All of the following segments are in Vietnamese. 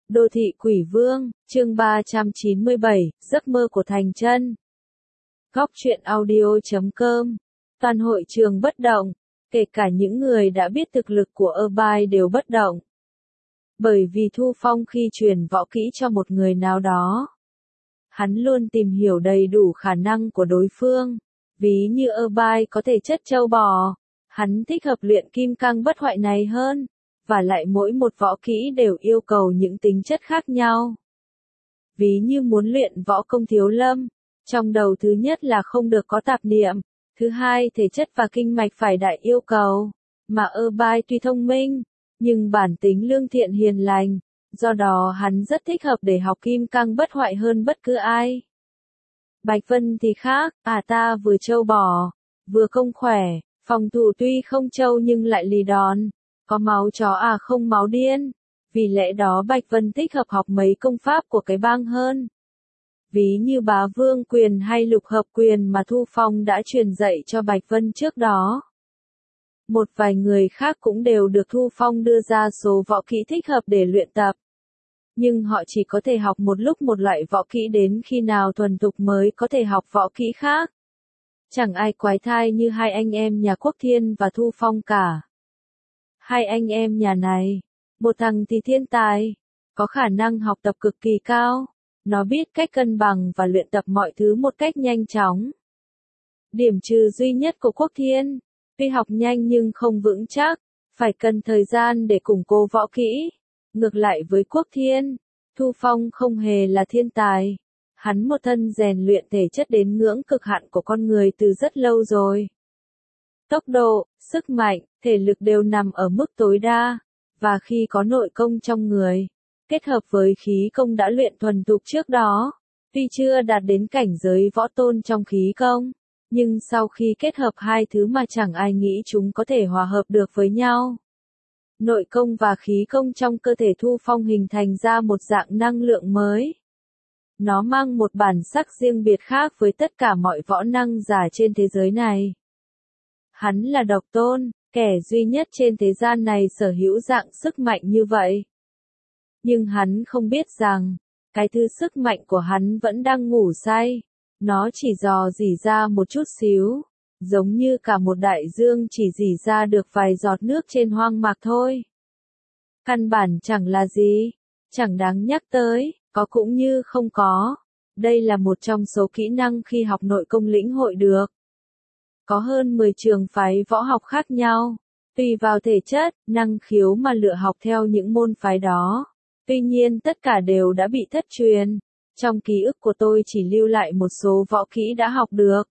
Đô thị quỷ vương, chương 397, giấc mơ của thành chân. Góc truyện audio.com. Toàn hội trường bất động, kể cả những người đã biết thực lực của Irvine đều bất động. Bởi vì Thu Phong khi truyền võ kỹ cho một người nào đó, hắn luôn tìm hiểu đầy đủ khả năng của đối phương. Ví như Irvine có thể chất châu bò, hắn thích hợp luyện kim cang bất hoại này hơn. Và lại mỗi một võ kỹ đều yêu cầu những tính chất khác nhau. Ví như muốn luyện võ công thiếu lâm, trong đầu thứ nhất là không được có tạp niệm, thứ hai thể chất và kinh mạch phải đại yêu cầu. Mà Irvine tuy thông minh, nhưng bản tính lương thiện hiền lành, do đó hắn rất thích hợp để học kim cang bất hoại hơn bất cứ ai. Bạch Vân thì khác, ta vừa châu bò, vừa công khỏe, phòng thủ tuy không châu nhưng lại lì đòn. Có máu chó không máu điên. Vì lẽ đó Bạch Vân thích hợp học mấy công pháp của cái bang hơn. Ví như bá vương quyền hay lục hợp quyền mà Thu Phong đã truyền dạy cho Bạch Vân trước đó. Một vài người khác cũng đều được Thu Phong đưa ra số võ kỹ thích hợp để luyện tập. Nhưng họ chỉ có thể học một lúc một loại võ kỹ đến khi nào thuần thục mới có thể học võ kỹ khác. Chẳng ai quái thai như hai anh em nhà Quốc Thiên và Thu Phong cả. Hai anh em nhà này, một thằng thì thiên tài, có khả năng học tập cực kỳ cao, nó biết cách cân bằng và luyện tập mọi thứ một cách nhanh chóng. Điểm trừ duy nhất của Quốc Thiên, tuy học nhanh nhưng không vững chắc, phải cần thời gian để củng cố võ kỹ. Ngược lại với Quốc Thiên, Thu Phong không hề là thiên tài, hắn một thân rèn luyện thể chất đến ngưỡng cực hạn của con người từ rất lâu rồi. Tốc độ, sức mạnh, thể lực đều nằm ở mức tối đa, và khi có nội công trong người, kết hợp với khí công đã luyện thuần thục trước đó, tuy chưa đạt đến cảnh giới võ tôn trong khí công, nhưng sau khi kết hợp hai thứ mà chẳng ai nghĩ chúng có thể hòa hợp được với nhau. Nội công và khí công trong cơ thể Thu Phong hình thành ra một dạng năng lượng mới. Nó mang một bản sắc riêng biệt khác với tất cả mọi võ năng giả trên thế giới này. Hắn là độc tôn, kẻ duy nhất trên thế gian này sở hữu dạng sức mạnh như vậy. Nhưng hắn không biết rằng, cái thứ sức mạnh của hắn vẫn đang ngủ say. Nó chỉ dò dỉ ra một chút xíu, giống như cả một đại dương chỉ dỉ ra được vài giọt nước trên hoang mạc thôi. Căn bản chẳng là gì, chẳng đáng nhắc tới, có cũng như không có. Đây là một trong số kỹ năng khi học nội công lĩnh hội được. Có hơn 10 trường phái võ học khác nhau, tùy vào thể chất, năng khiếu mà lựa học theo những môn phái đó. Tuy nhiên tất cả đều đã bị thất truyền. Trong ký ức của tôi chỉ lưu lại một số võ kỹ đã học được.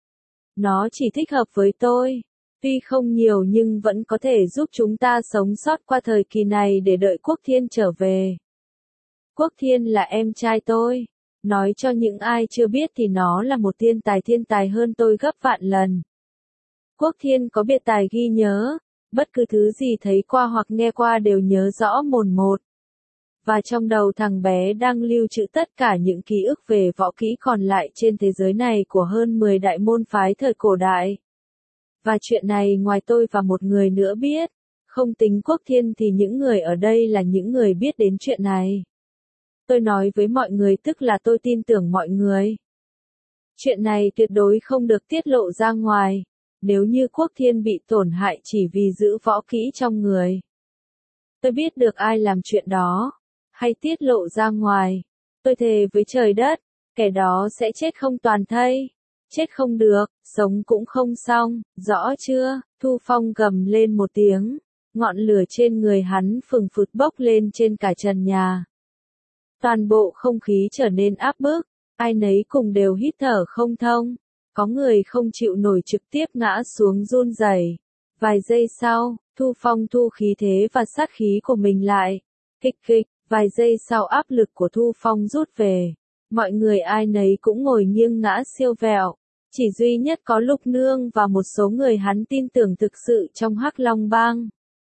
Nó chỉ thích hợp với tôi. Tuy không nhiều nhưng vẫn có thể giúp chúng ta sống sót qua thời kỳ này để đợi Quốc Thiên trở về. Quốc Thiên là em trai tôi. Nói cho những ai chưa biết thì nó là một thiên tài hơn tôi gấp vạn lần. Quốc Thiên có biệt tài ghi nhớ, bất cứ thứ gì thấy qua hoặc nghe qua đều nhớ rõ mồn một. Và trong đầu thằng bé đang lưu trữ tất cả những ký ức về võ kỹ còn lại trên thế giới này của hơn 10 đại môn phái thời cổ đại. Và chuyện này ngoài tôi và một người nữa biết, không tính Quốc Thiên thì những người ở đây là những người biết đến chuyện này. Tôi nói với mọi người tức là tôi tin tưởng mọi người. Chuyện này tuyệt đối không được tiết lộ ra ngoài. Nếu như Quốc Thiên bị tổn hại chỉ vì giữ võ kỹ trong người. Tôi biết được ai làm chuyện đó, hay tiết lộ ra ngoài. Tôi thề với trời đất, kẻ đó sẽ chết không toàn thây. Chết không được, sống cũng không xong, rõ chưa? Thu Phong gầm lên một tiếng, ngọn lửa trên người hắn phừng phực bốc lên trên cả trần nhà. Toàn bộ không khí trở nên áp bức, ai nấy cùng đều hít thở không thông. Có người không chịu nổi trực tiếp ngã xuống run rẩy. Vài giây sau, Thu Phong thu khí thế và sát khí của mình lại. Kịch kịch, vài giây sau áp lực của Thu Phong rút về. Mọi người ai nấy cũng ngồi nghiêng ngã siêu vẹo. Chỉ duy nhất có Lục Nương và một số người hắn tin tưởng thực sự trong Hắc Long Bang.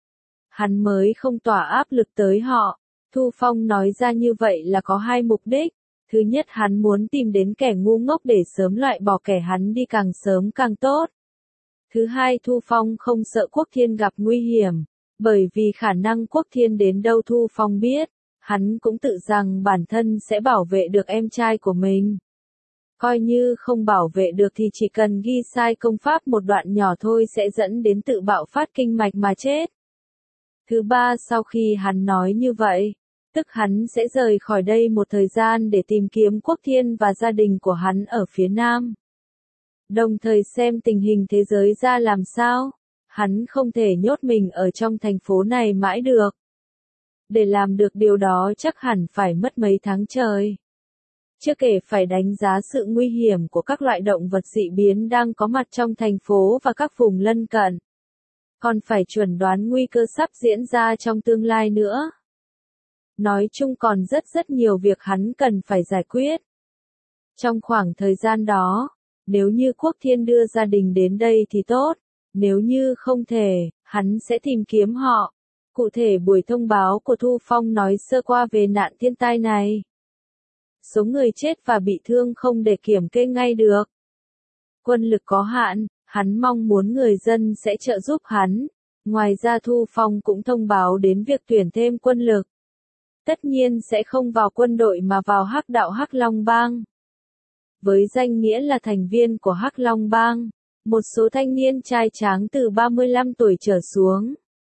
Hắn mới không tỏa áp lực tới họ. Thu Phong nói ra như vậy là có hai mục đích. Thứ nhất hắn muốn tìm đến kẻ ngu ngốc để sớm loại bỏ kẻ hắn đi càng sớm càng tốt. Thứ hai Thu Phong không sợ Quốc Thiên gặp nguy hiểm, bởi vì khả năng Quốc Thiên đến đâu Thu Phong biết, Hắn cũng tự rằng bản thân sẽ bảo vệ được em trai của mình. Coi như không bảo vệ được thì chỉ cần ghi sai công pháp một đoạn nhỏ thôi sẽ dẫn đến tự bạo phát kinh mạch mà chết. Thứ ba, sau khi hắn nói như vậy, tức hắn sẽ rời khỏi đây một thời gian để tìm kiếm Quốc Thiên và gia đình của hắn ở phía Nam. Đồng thời xem tình hình thế giới ra làm sao. Hắn không thể nhốt mình ở trong thành phố này mãi được. Để làm được điều đó chắc hẳn phải mất mấy tháng trời. Chưa kể phải đánh giá sự nguy hiểm của các loại động vật dị biến đang có mặt trong thành phố và các vùng lân cận. Còn phải chuẩn đoán nguy cơ sắp diễn ra trong tương lai nữa. Nói chung còn rất nhiều việc hắn cần phải giải quyết. Trong khoảng thời gian đó, nếu như Quốc Thiên đưa gia đình đến đây thì tốt, nếu như không thể, hắn sẽ tìm kiếm họ. Cụ thể buổi thông báo của Thu Phong nói sơ qua về nạn thiên tai này. Số người chết và bị thương không để kiểm kê ngay được. Quân lực có hạn, hắn mong muốn người dân sẽ trợ giúp hắn. Ngoài ra Thu Phong cũng thông báo đến việc tuyển thêm quân lực. Tất nhiên sẽ không vào quân đội mà vào Hắc đạo Hắc Long Bang. Với danh nghĩa là thành viên của Hắc Long Bang, một số thanh niên trai tráng từ 35 tuổi trở xuống,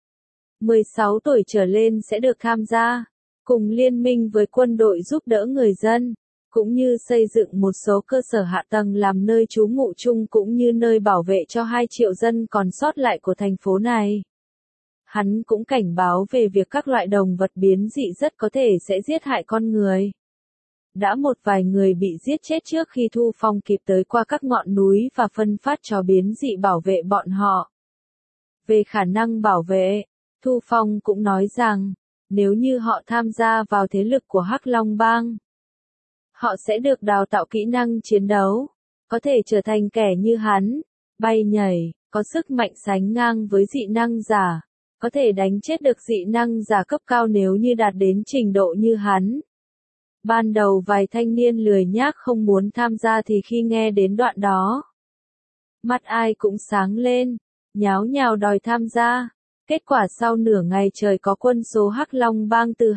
16 tuổi trở lên sẽ được tham gia, cùng liên minh với quân đội giúp đỡ người dân, cũng như xây dựng một số cơ sở hạ tầng làm nơi trú ngụ chung cũng như nơi bảo vệ cho 2 triệu dân còn sót lại của thành phố này. Hắn cũng cảnh báo về việc các loại động vật biến dị rất có thể sẽ giết hại con người. Đã một vài người bị giết chết trước khi Thu Phong kịp tới qua các ngọn núi và phân phát cho biến dị bảo vệ bọn họ. Về khả năng bảo vệ, Thu Phong cũng nói rằng, nếu như họ tham gia vào thế lực của Hắc Long Bang, họ sẽ được đào tạo kỹ năng chiến đấu, có thể trở thành kẻ như hắn, bay nhảy, có sức mạnh sánh ngang với dị năng giả, có thể đánh chết được dị năng giả cấp cao nếu như đạt đến trình độ như hắn. Ban đầu vài thanh niên lười nhác không muốn tham gia thì khi nghe đến đoạn đó, mắt ai cũng sáng lên, nháo nhào đòi tham gia. Kết quả sau nửa ngày trời có quân số Hắc Long Bang từ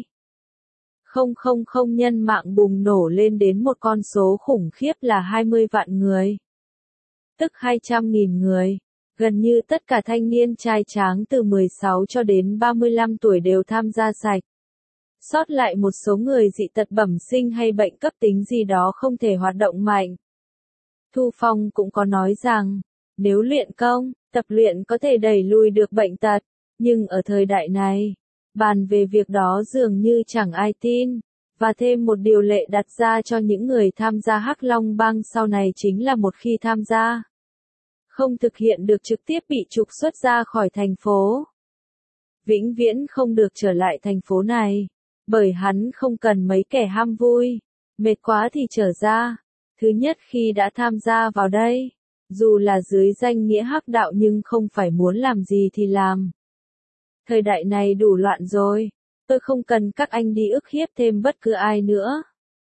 2,000 nhân mạng bùng nổ lên đến một con số khủng khiếp là 20 vạn người. Tức 200.000 người. Gần như tất cả thanh niên trai tráng từ 16 cho đến 35 tuổi đều tham gia sạch. Sót lại một số người dị tật bẩm sinh hay bệnh cấp tính gì đó không thể hoạt động mạnh. Thu Phong cũng có nói rằng, nếu luyện công, tập luyện có thể đẩy lùi được bệnh tật, nhưng ở thời đại này, bàn về việc đó dường như chẳng ai tin, và thêm một điều lệ đặt ra cho những người tham gia Hắc Long Bang sau này chính là một khi tham gia, không thực hiện được trực tiếp bị trục xuất ra khỏi thành phố. Vĩnh viễn không được trở lại thành phố này, bởi hắn không cần mấy kẻ ham vui, mệt quá thì trở ra. Thứ nhất khi đã tham gia vào đây, dù là dưới danh nghĩa Hắc đạo nhưng không phải muốn làm gì thì làm. Thời đại này đủ loạn rồi, tôi không cần các anh đi ức hiếp thêm bất cứ ai nữa.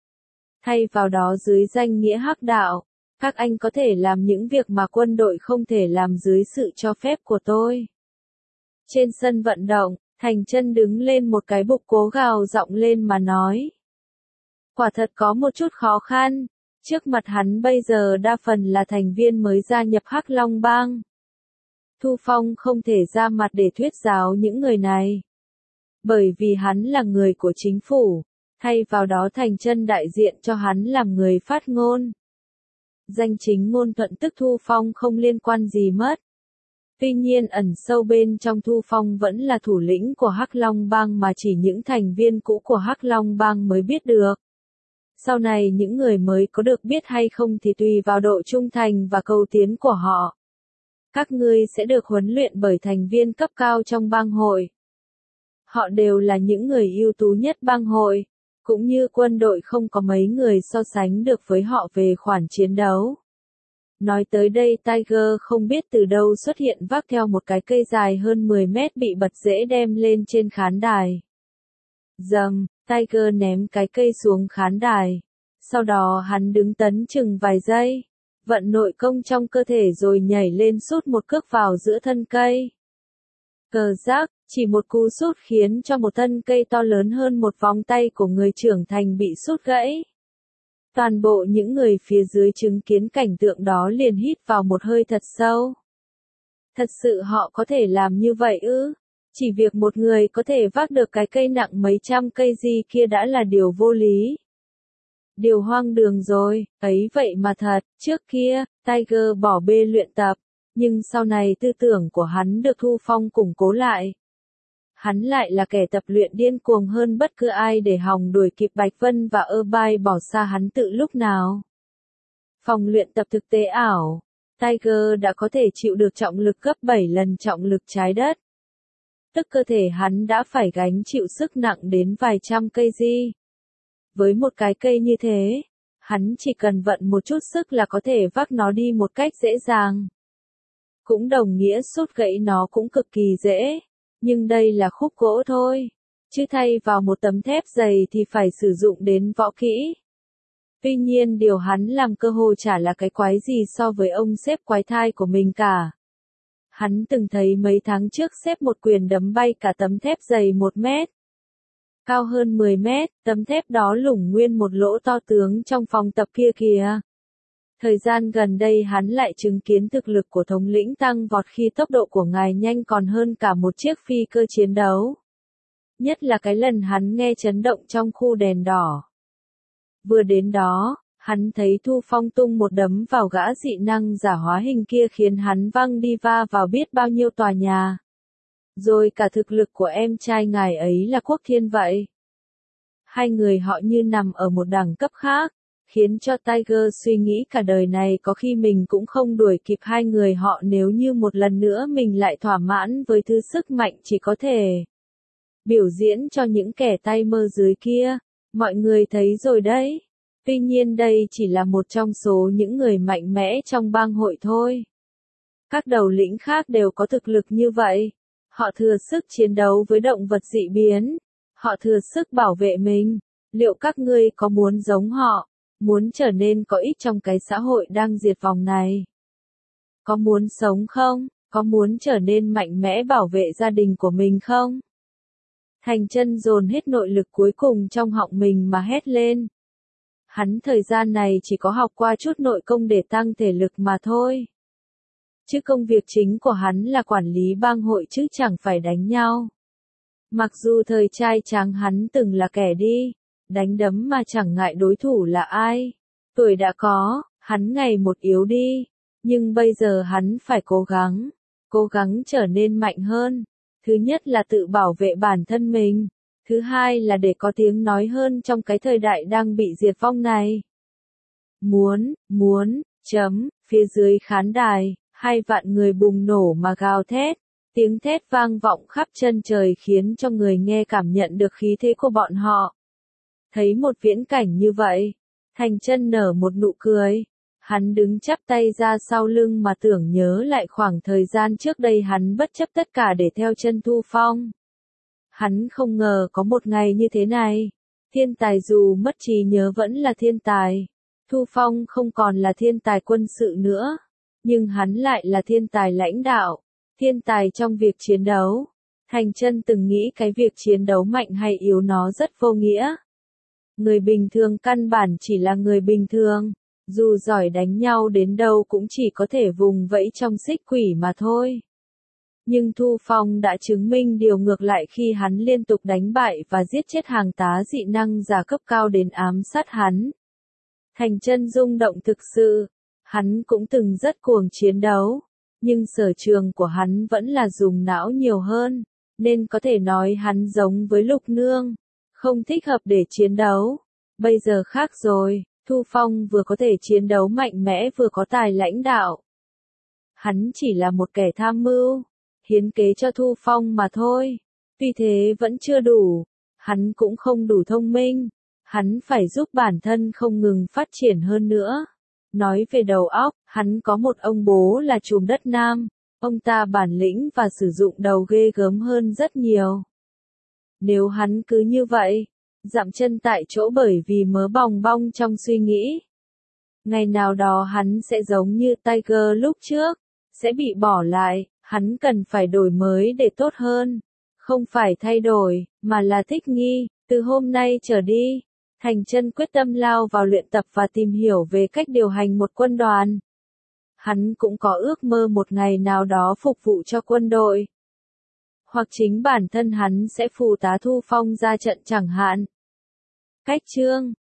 Thay vào đó dưới danh nghĩa Hắc đạo, các anh có thể làm những việc mà quân đội không thể làm dưới sự cho phép của tôi. Trên sân vận động, Thành Chân đứng lên một cái bục cố gào giọng lên mà nói. Quả thật có một chút khó khăn. Trước mặt hắn bây giờ đa phần là thành viên mới gia nhập Hắc Long Bang. Thu Phong không thể ra mặt để thuyết giáo những người này. Bởi vì hắn là người của chính phủ, thay vào đó Thành Chân đại diện cho hắn làm người phát ngôn. Danh chính ngôn thuận tức Thu Phong không liên quan gì mất. Tuy nhiên ẩn sâu bên trong Thu Phong vẫn là thủ lĩnh của Hắc Long Bang mà chỉ những thành viên cũ của Hắc Long Bang mới biết được. Sau này những người mới có được biết hay không thì tùy vào độ trung thành và cầu tiến của họ. Các ngươi sẽ được huấn luyện bởi thành viên cấp cao trong bang hội. Họ đều là những người ưu tú nhất bang hội, cũng như quân đội không có mấy người so sánh được với họ về khoản chiến đấu. Nói tới đây Tiger không biết từ đâu xuất hiện vác theo một cái cây dài hơn 10 mét bị bật rễ đem lên trên khán đài. Dầm, Tiger ném cái cây xuống khán đài. Sau đó hắn đứng tấn chừng vài giây, vận nội công trong cơ thể rồi nhảy lên sút một cước vào giữa thân cây. Cờ giác, chỉ một cú sút khiến cho một thân cây to lớn hơn một vòng tay của người trưởng thành bị sút gãy. Toàn bộ những người phía dưới chứng kiến cảnh tượng đó liền hít vào một hơi thật sâu. Thật sự họ có thể làm như vậy ư? Chỉ việc một người có thể vác được cái cây nặng mấy trăm cây gì kia đã là điều vô lý. Điều hoang đường rồi, ấy vậy mà thật, trước kia, Tiger bỏ bê luyện tập, nhưng sau này tư tưởng của hắn được Thu Phong củng cố lại. Hắn lại là kẻ tập luyện điên cuồng hơn bất cứ ai để hòng đuổi kịp Bạch Vân và Irvine bỏ xa hắn tự lúc nào. Phòng luyện tập thực tế ảo, Tiger đã có thể chịu được trọng lực gấp 7 lần trọng lực trái đất. Tức cơ thể hắn đã phải gánh chịu sức nặng đến vài trăm cây di. Với một cái cây như thế, hắn chỉ cần vận một chút sức là có thể vác nó đi một cách dễ dàng. Cũng đồng nghĩa sút gãy nó cũng cực kỳ dễ, nhưng đây là khúc gỗ thôi, chứ thay vào một tấm thép dày thì phải sử dụng đến võ kỹ. Tuy nhiên điều hắn làm cơ hồ chả là cái quái gì so với ông sếp quái thai của mình cả. Hắn từng thấy mấy tháng trước sếp một quyền đấm bay cả tấm thép dày 1 mét. Cao hơn 10 mét, tấm thép đó lủng nguyên một lỗ to tướng trong phòng tập kia kìa. Thời gian gần đây hắn lại chứng kiến thực lực của thống lĩnh tăng vọt khi tốc độ của ngài nhanh còn hơn cả một chiếc phi cơ chiến đấu. Nhất là cái lần hắn nghe chấn động trong khu đèn đỏ. Vừa đến đó, hắn thấy Thu Phong tung một đấm vào gã dị năng giả hóa hình kia khiến hắn văng đi va vào biết bao nhiêu tòa nhà. Rồi cả thực lực của em trai ngài ấy là Quốc Thiên vậy. Hai người họ như nằm ở một đẳng cấp khác, khiến cho Tiger suy nghĩ cả đời này có khi mình cũng không đuổi kịp hai người họ nếu như một lần nữa mình lại thỏa mãn với thứ sức mạnh chỉ có thể biểu diễn cho những kẻ tay mơ dưới kia. Mọi người thấy rồi đấy. Tuy nhiên đây chỉ là một trong số những người mạnh mẽ trong bang hội thôi. Các đầu lĩnh khác đều có thực lực như vậy. Họ thừa sức chiến đấu với động vật dị biến. Họ thừa sức bảo vệ mình. Liệu các ngươi có muốn giống họ? Muốn trở nên có ích trong cái xã hội đang diệt vong này? Có muốn sống không? Có muốn trở nên mạnh mẽ bảo vệ gia đình của mình không? Thành Chân dồn hết nội lực cuối cùng trong họng mình mà hét lên. Hắn thời gian này chỉ có học qua chút nội công để tăng thể lực mà thôi. Chứ công việc chính của hắn là quản lý bang hội chứ chẳng phải đánh nhau. Mặc dù thời trai tráng hắn từng là kẻ đi, đánh đấm mà chẳng ngại đối thủ là ai. Tuổi đã có, hắn ngày một yếu đi, nhưng bây giờ hắn phải cố gắng trở nên mạnh hơn. Thứ nhất là tự bảo vệ bản thân mình, thứ hai là để có tiếng nói hơn trong cái thời đại đang bị diệt vong này. Phía dưới khán đài, 2 vạn người bùng nổ mà gào thét, tiếng thét vang vọng khắp chân trời khiến cho người nghe cảm nhận được khí thế của bọn họ. Thấy một viễn cảnh như vậy, Thành Chân nở một nụ cười. Hắn đứng chắp tay ra sau lưng mà tưởng nhớ lại khoảng thời gian trước đây hắn bất chấp tất cả để theo chân Thu Phong. Hắn không ngờ có một ngày như thế này. Thiên tài dù mất trí nhớ vẫn là thiên tài. Thu Phong không còn là thiên tài quân sự nữa. Nhưng hắn lại là thiên tài lãnh đạo. Thiên tài trong việc chiến đấu. Thành Chân từng nghĩ cái việc chiến đấu mạnh hay yếu nó rất vô nghĩa. Người bình thường căn bản chỉ là người bình thường. Dù giỏi đánh nhau đến đâu cũng chỉ có thể vùng vẫy trong xích quỷ mà thôi. Nhưng Thu Phong đã chứng minh điều ngược lại khi hắn liên tục đánh bại và giết chết hàng tá dị năng giả cấp cao đến ám sát hắn. Thành Chân rung động thực sự. Hắn cũng từng rất cuồng chiến đấu. Nhưng sở trường của hắn vẫn là dùng não nhiều hơn. Nên có thể nói hắn giống với Lục Nương. Không thích hợp để chiến đấu. Bây giờ khác rồi. Thu Phong vừa có thể chiến đấu mạnh mẽ vừa có tài lãnh đạo. Hắn chỉ là một kẻ tham mưu, hiến kế cho Thu Phong mà thôi. Tuy thế vẫn chưa đủ, hắn cũng không đủ thông minh. Hắn phải giúp bản thân không ngừng phát triển hơn nữa. Nói về đầu óc, hắn có một ông bố là trùm đất Nam. Ông ta bản lĩnh và sử dụng đầu ghê gớm hơn rất nhiều. Nếu hắn cứ như vậy, dậm chân tại chỗ bởi vì mớ bòng bong trong suy nghĩ. Ngày nào đó hắn sẽ giống như Tiger lúc trước, sẽ bị bỏ lại, Hắn cần phải đổi mới để tốt hơn. Không phải thay đổi, mà là thích nghi. Từ hôm nay trở đi, Thành Chân quyết tâm lao vào luyện tập và tìm hiểu về cách điều hành một quân đoàn. Hắn cũng có ước mơ một ngày nào đó phục vụ cho quân đội. Hoặc chính bản thân hắn sẽ phụ tá Thu Phong ra trận chẳng hạn. Cách chương